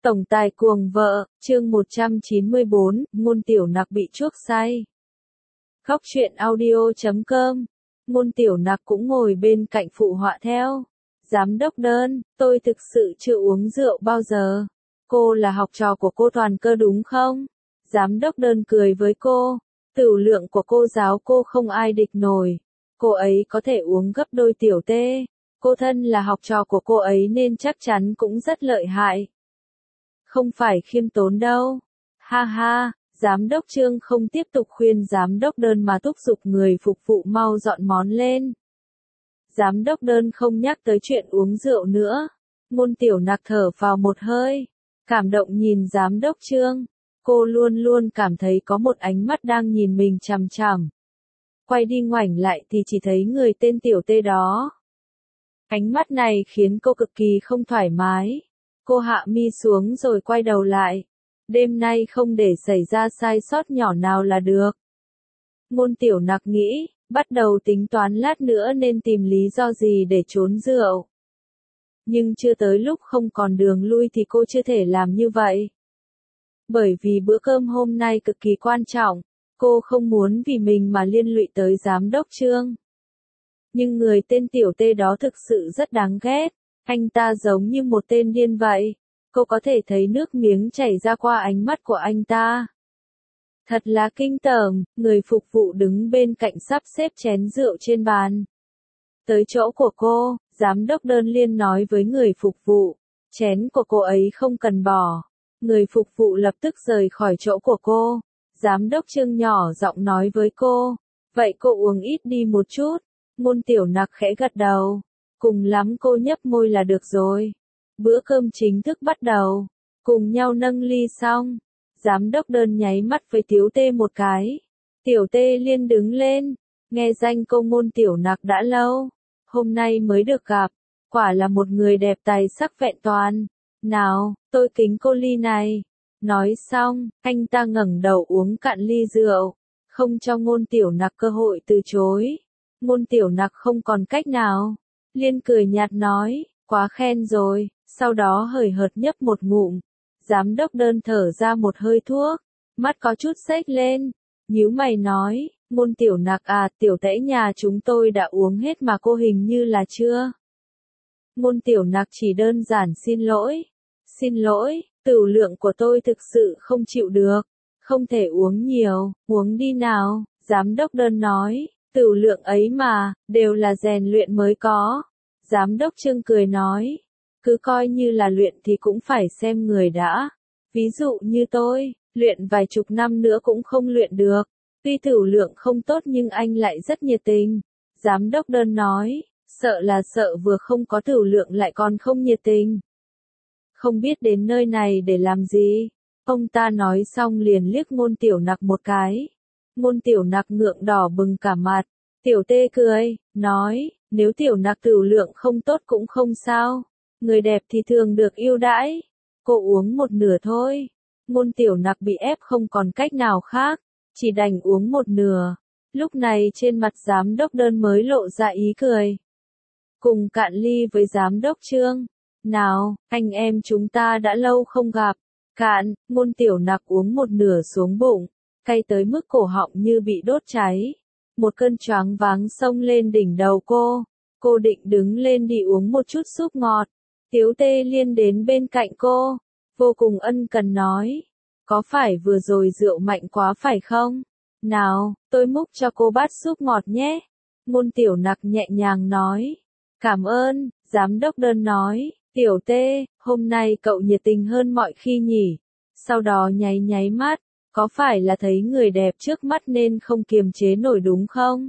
Tổng tài cuồng vợ, chương 194, Ngôn Tiểu Nặc bị chuốc say. Khóc chuyện audio.com. Ngôn Tiểu Nặc cũng ngồi bên cạnh phụ họa theo. Giám đốc Đơn, tôi thực sự chưa uống rượu bao giờ. Cô là học trò của cô Toàn Cơ đúng không? Giám đốc Đơn cười với cô. Tửu lượng của cô giáo cô không ai địch nổi. Cô ấy có thể uống gấp đôi Tiểu Tê. Cô thân là học trò của cô ấy nên chắc chắn cũng rất lợi hại. Không phải khiêm tốn đâu. Ha ha, giám đốc Trương không tiếp tục khuyên giám đốc Đơn mà thúc giục người phục vụ mau dọn món lên. Giám đốc Đơn không nhắc tới chuyện uống rượu nữa. Ngôn Tiểu Nặc thở vào một hơi, cảm động nhìn giám đốc Trương. Cô luôn luôn cảm thấy có một ánh mắt đang nhìn mình chằm chằm. Quay đi ngoảnh lại thì chỉ thấy người tên Tiểu Tê đó. Ánh mắt này khiến cô cực kỳ không thoải mái. Cô hạ mi xuống rồi quay đầu lại. Đêm nay không để xảy ra sai sót nhỏ nào là được. Ngôn Tiểu Nặc nghĩ, bắt đầu tính toán lát nữa nên tìm lý do gì để trốn rượu. Nhưng chưa tới lúc không còn đường lui thì cô chưa thể làm như vậy. Bởi vì bữa cơm hôm nay cực kỳ quan trọng, cô không muốn vì mình mà liên lụy tới giám đốc Trương. Nhưng người tên Tiểu Tê đó thực sự rất đáng ghét. Anh ta giống như một tên điên vậy. Cô có thể thấy nước miếng chảy ra qua ánh mắt của anh ta. Thật là kinh tởm, người phục vụ đứng bên cạnh sắp xếp chén rượu trên bàn. Tới chỗ của cô, giám đốc Đơn liền nói với người phục vụ, chén của cô ấy không cần bỏ. Người phục vụ lập tức rời khỏi chỗ của cô. Giám đốc Trương nhỏ giọng nói với cô, vậy cô uống ít đi một chút. Ngôn Tiểu Nặc khẽ gật đầu. Cùng lắm cô nhấp môi là được rồi. Bữa cơm chính thức bắt đầu. Cùng nhau nâng ly xong. Giám đốc Đơn nháy mắt với Tiểu Tê một cái. Tiểu Tê liền đứng lên. Nghe danh cô Ngôn Tiểu Nặc đã lâu. Hôm nay mới được gặp. Quả là một người đẹp tài sắc vẹn toàn. Nào, tôi kính cô ly này. Nói xong, anh ta ngẩng đầu uống cạn ly rượu. Không cho Ngôn Tiểu Nặc cơ hội từ chối. Ngôn Tiểu Nặc không còn cách nào. Liên cười nhạt nói, quá khen rồi, sau đó hời hợt nhấp một ngụm. Giám đốc Đơn thở ra một hơi thuốc, mắt có chút xếch lên, nhíu mày nói, Ngôn Tiểu Nặc à, Tiểu Tễ nhà chúng tôi đã uống hết mà cô hình như là chưa. Ngôn Tiểu Nặc chỉ đơn giản xin lỗi, tửu lượng của tôi thực sự không chịu được, không thể uống nhiều, uống đi nào, giám đốc Đơn nói. Tửu lượng ấy mà, đều là rèn luyện mới có. Giám đốc Trương cười nói, cứ coi như là luyện thì cũng phải xem người đã. Ví dụ như tôi, luyện vài chục năm nữa cũng không luyện được. Tuy tửu lượng không tốt nhưng anh lại rất nhiệt tình. Giám đốc Đơn nói, sợ là sợ vừa không có tửu lượng lại còn không nhiệt tình. Không biết đến nơi này để làm gì. Ông ta nói xong liền liếc Ngôn Tiểu Nặc một cái. Ngôn Tiểu Nặc ngượng đỏ bừng cả mặt. Tiểu Tê cười, nói, nếu Tiểu Nặc tửu lượng không tốt cũng không sao. Người đẹp thì thường được ưu đãi. Cô uống một nửa thôi. Ngôn Tiểu Nặc bị ép không còn cách nào khác. Chỉ đành uống một nửa. Lúc này trên mặt giám đốc Đơn mới lộ ra ý cười. Cùng cạn ly với giám đốc Trương. Nào, anh em chúng ta đã lâu không gặp. Cạn, Ngôn Tiểu Nặc uống một nửa xuống bụng. Cay tới mức cổ họng như bị đốt cháy. Một cơn choáng váng xông lên đỉnh đầu cô. Cô định đứng lên đi uống một chút súp ngọt. Tiểu Tê liên đến bên cạnh cô. Vô cùng ân cần nói. Có phải vừa rồi rượu mạnh quá phải không? Nào, tôi múc cho cô bát súp ngọt nhé. Ngôn Tiểu Nặc nhẹ nhàng nói. Cảm ơn, giám đốc Đơn nói. Tiểu Tê, hôm nay cậu nhiệt tình hơn mọi khi nhỉ. Sau đó nháy mắt. Có phải là thấy người đẹp trước mắt nên không kiềm chế nổi đúng không?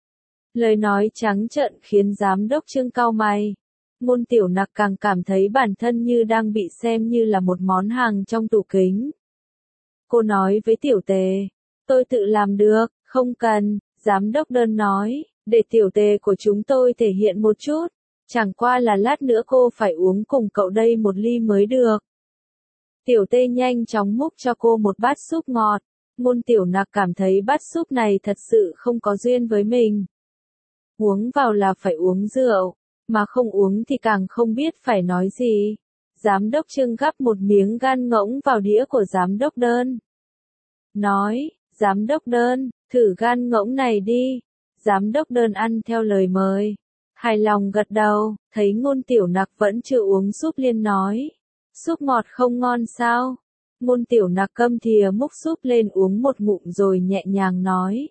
Lời nói trắng trợn khiến giám đốc Trương cau mày. Ngôn Tiểu Nặc càng cảm thấy bản thân như đang bị xem như là một món hàng trong tủ kính. Cô nói với Tiểu Tê, tôi tự làm được, không cần, giám đốc Đơn nói, để Tiểu Tê của chúng tôi thể hiện một chút. Chẳng qua là lát nữa cô phải uống cùng cậu đây một ly mới được. Tiểu Tê nhanh chóng múc cho cô một bát súp ngọt. Ngôn Tiểu Nặc cảm thấy bát súp này thật sự không có duyên với mình. Uống vào là phải uống rượu, mà không uống thì càng không biết phải nói gì. Giám đốc Trương gắp một miếng gan ngỗng vào đĩa của giám đốc Đơn. Nói, giám đốc Đơn, thử gan ngỗng này đi. Giám đốc Đơn ăn theo lời mời. Hài lòng gật đầu, thấy Ngôn Tiểu Nặc vẫn chưa uống súp liền nói. Súp ngọt không ngon sao? Ngôn Tiểu Nặc câm thìa múc súp lên uống một ngụm rồi nhẹ nhàng nói.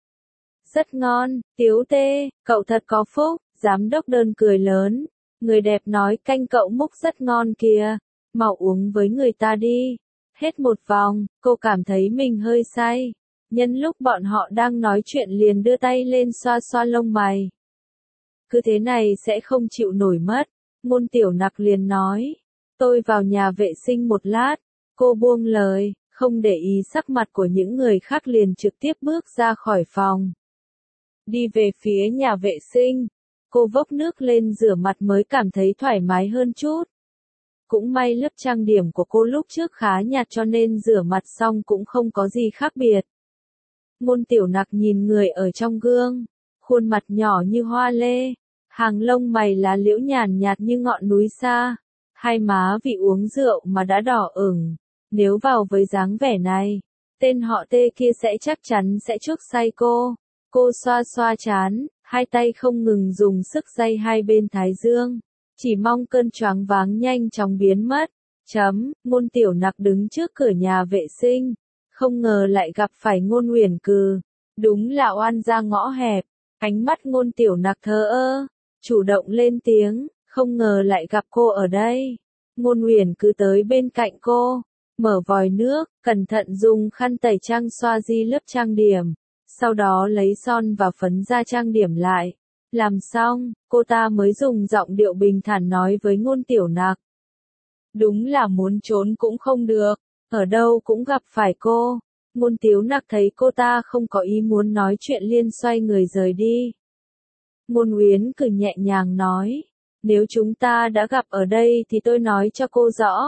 Rất ngon, Tiếu Tê, cậu thật có phúc. Giám đốc Đơn cười lớn. Người đẹp nói canh cậu múc rất ngon kìa. Mau uống với người ta đi. Hết một vòng, cô cảm thấy mình hơi say. Nhân lúc bọn họ đang nói chuyện liền đưa tay lên xoa xoa lông mày. Cứ thế này sẽ không chịu nổi mất. Ngôn Tiểu Nặc liền nói. Tôi vào nhà vệ sinh một lát. Cô buông lời, không để ý sắc mặt của những người khác liền trực tiếp bước ra khỏi phòng. Đi về phía nhà vệ sinh. Cô vốc nước lên rửa mặt mới cảm thấy thoải mái hơn chút. Cũng may lớp trang điểm của cô lúc trước khá nhạt cho nên rửa mặt xong cũng không có gì khác biệt. Ngôn Tiểu Nặc nhìn người ở trong gương. Khuôn mặt nhỏ như hoa lê. Hàng lông mày lá liễu nhàn nhạt như ngọn núi xa. Hai má vì uống rượu mà đã đỏ ửng. Nếu vào với dáng vẻ này, tên họ Tê kia sẽ chắc chắn sẽ chuốc say cô. Cô xoa xoa trán, hai tay không ngừng dùng sức day hai bên thái dương. Chỉ mong cơn choáng váng nhanh chóng biến mất. Ngôn Tiểu Nặc đứng trước cửa nhà vệ sinh. Không ngờ lại gặp phải Ngôn Uyển Cừ. Đúng là oan gia ngõ hẹp. Ánh mắt Ngôn Tiểu Nặc thờ ơ. Chủ động lên tiếng, không ngờ lại gặp cô ở đây. Ngôn Uyển Cừ tới bên cạnh cô. Mở vòi nước, cẩn thận dùng khăn tẩy trang xoa di lớp trang điểm. Sau đó lấy son và phấn ra trang điểm lại. Làm xong, cô ta mới dùng giọng điệu bình thản nói với Ngôn Tiểu Nặc. Đúng là muốn trốn cũng không được, ở đâu cũng gặp phải cô. Ngôn Tiểu Nặc thấy cô ta không có ý muốn nói chuyện liền xoay người rời đi. Ngôn Uyển Cừ nhẹ nhàng nói. Nếu chúng ta đã gặp ở đây thì tôi nói cho cô rõ.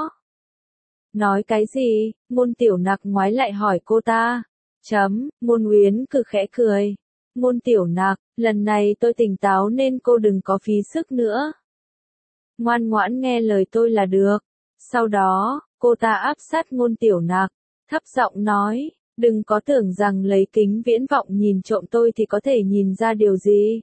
Nói cái gì? Ngôn Tiểu Nặc ngoái lại hỏi cô ta. Ngôn Uyển Cừ khẽ cười. Ngôn Tiểu Nặc, lần này tôi tỉnh táo nên cô đừng có phí sức nữa. Ngoan ngoãn nghe lời tôi là được. Sau đó, cô ta áp sát Ngôn Tiểu Nặc, thấp giọng nói, đừng có tưởng rằng lấy kính viễn vọng nhìn trộm tôi thì có thể nhìn ra điều gì.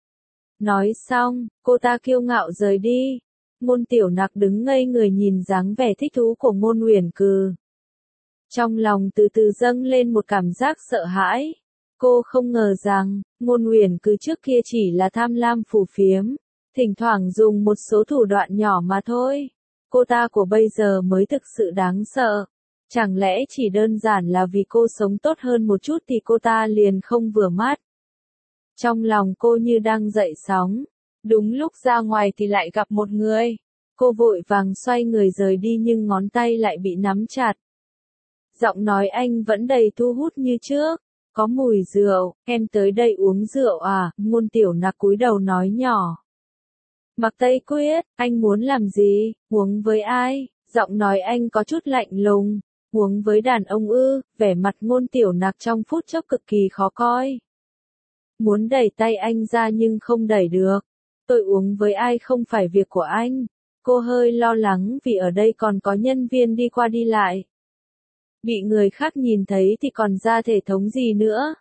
Nói xong, cô ta kiêu ngạo rời đi. Ngôn Tiểu Nặc đứng ngây người nhìn dáng vẻ thích thú của Ngôn Uyển Cừ. Trong lòng từ từ dâng lên một cảm giác sợ hãi. Cô không ngờ rằng, Ngôn Uyển Cừ trước kia chỉ là tham lam phù phiếm, thỉnh thoảng dùng một số thủ đoạn nhỏ mà thôi. Cô ta của bây giờ mới thực sự đáng sợ. Chẳng lẽ chỉ đơn giản là vì cô sống tốt hơn một chút thì cô ta liền không vừa mắt. Trong lòng cô như đang dậy sóng. Đúng lúc ra ngoài thì lại gặp một người. Cô vội vàng xoay người rời đi nhưng ngón tay lại bị nắm chặt. Giọng nói anh vẫn đầy thu hút như trước. Có mùi rượu, em tới đây uống rượu à? Ngôn Tiểu Nặc cúi đầu nói nhỏ. Mặc Tây Quyết, anh muốn làm gì? Uống với ai? Giọng nói anh có chút lạnh lùng. Uống với đàn ông ư? Vẻ mặt Ngôn Tiểu Nặc trong phút chốc cực kỳ khó coi. Muốn đẩy tay anh ra nhưng không đẩy được. Tôi uống với ai không phải việc của anh. Cô hơi lo lắng vì ở đây còn có nhân viên đi qua đi lại. Bị người khác nhìn thấy thì còn ra thể thống gì nữa.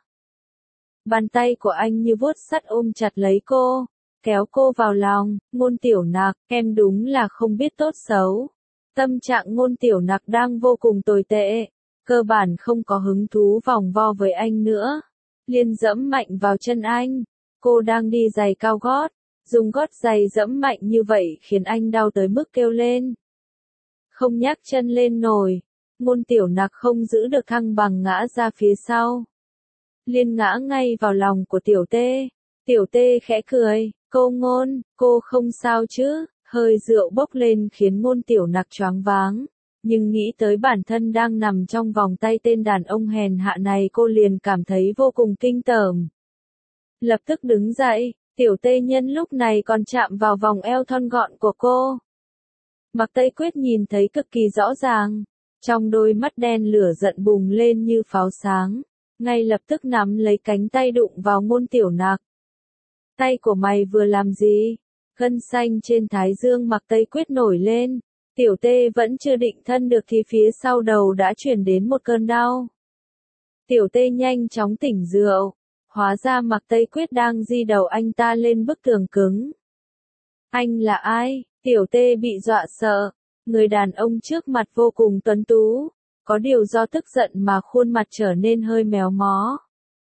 Bàn tay của anh như vuốt sắt ôm chặt lấy cô, kéo cô vào lòng. Ngôn Tiểu Nặc, em đúng là không biết tốt xấu. Tâm trạng Ngôn Tiểu Nặc đang vô cùng tồi tệ, cơ bản không có hứng thú vòng vo với anh nữa. Liền dẫm mạnh vào chân anh. Cô đang đi giày cao gót, dùng gót giày dẫm mạnh như vậy khiến anh đau tới mức kêu lên. Không nhắc chân lên nổi. Ngôn Tiểu Nặc không giữ được thăng bằng ngã ra phía sau. Liên ngã ngay vào lòng của Tiểu Tê. Tiểu Tê khẽ cười, cô Ngôn, cô không sao chứ? Hơi rượu bốc lên khiến Ngôn Tiểu Nặc choáng váng. Nhưng nghĩ tới bản thân đang nằm trong vòng tay tên đàn ông hèn hạ này cô liền cảm thấy vô cùng kinh tởm. Lập tức đứng dậy, Tiểu Tê nhân lúc này còn chạm vào vòng eo thon gọn của cô. Mặc Tây Quyết nhìn thấy cực kỳ rõ ràng. Trong đôi mắt đen lửa giận bùng lên như pháo sáng. Ngay lập tức nắm lấy cánh tay đụng vào Ngôn Tiểu Nặc. Tay của mày vừa làm gì? Gân xanh trên thái dương Mặc Tây Quyết nổi lên. Tiểu Tê vẫn chưa định thân được thì phía sau đầu đã chuyển đến một cơn đau. Tiểu Tê nhanh chóng tỉnh rượu, hóa ra Mạc Tây Quyết đang di đầu anh ta lên bức tường cứng. Anh là ai? Tiểu Tê bị dọa sợ, người đàn ông trước mặt vô cùng tuấn tú, có điều do tức giận mà khuôn mặt trở nên hơi méo mó.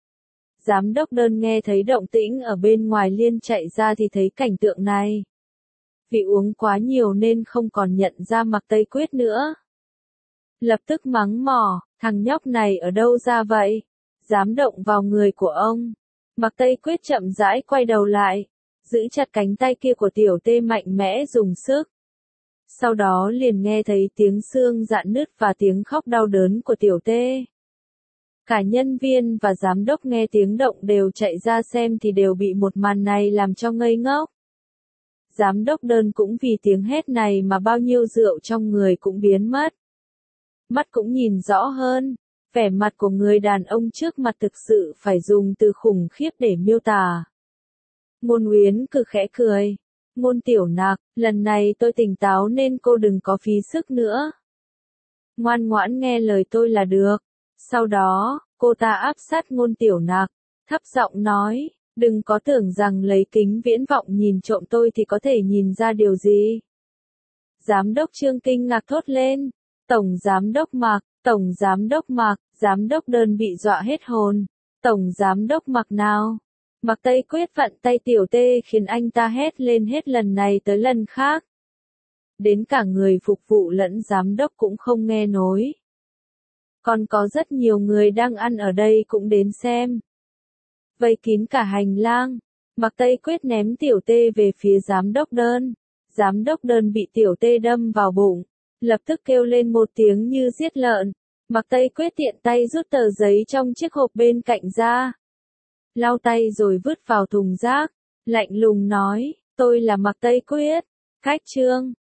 Giám đốc Đơn nghe thấy động tĩnh ở bên ngoài liền chạy ra thì thấy cảnh tượng này. Vì uống quá nhiều nên không còn nhận ra Mạc Tây Quyết nữa. Lập tức mắng mỏ, thằng nhóc này ở đâu ra vậy? Dám động vào người của ông. Mạc Tây Quyết chậm rãi quay đầu lại, giữ chặt cánh tay kia của Tiểu Tê mạnh mẽ dùng sức. Sau đó liền nghe thấy tiếng xương rạn nứt và tiếng khóc đau đớn của Tiểu Tê. Cả nhân viên và giám đốc nghe tiếng động đều chạy ra xem thì đều bị một màn này làm cho ngây ngốc. Giám đốc Đơn cũng vì tiếng hét này mà bao nhiêu rượu trong người cũng biến mất. Mắt cũng nhìn rõ hơn, vẻ mặt của người đàn ông trước mặt thực sự phải dùng từ khủng khiếp để miêu tả. Ngôn Uyến cực khẽ cười. Ngôn Tiểu Nặc, lần này tôi tỉnh táo nên cô đừng có phí sức nữa. Ngoan ngoãn nghe lời tôi là được. Sau đó, cô ta áp sát Ngôn Tiểu Nặc, thấp giọng nói, đừng có tưởng rằng lấy kính viễn vọng nhìn trộm tôi thì có thể nhìn ra điều gì. Giám đốc Trương kinh ngạc thốt lên, Tổng Giám đốc Mạc, Tổng Giám đốc Mạc, Giám đốc Đơn bị dọa hết hồn. Tổng Giám đốc Mạc nào? Mạc Tây Quyết vặn tay Tiểu Tê khiến anh ta hét lên hết lần này tới lần khác. Đến cả người phục vụ lẫn giám đốc cũng không nghe nối. Còn có rất nhiều người đang ăn ở đây cũng đến xem. Vây kín cả hành lang. Mạc Tây Quyết ném Tiểu Tê về phía giám đốc Đơn. Giám đốc Đơn bị Tiểu Tê đâm vào bụng, lập tức kêu lên một tiếng như giết lợn. Mạc Tây Quyết tiện tay rút tờ giấy trong chiếc hộp bên cạnh ra, lau tay rồi vứt vào thùng rác, lạnh lùng nói, tôi là Mạc Tây Quyết, khách Trương,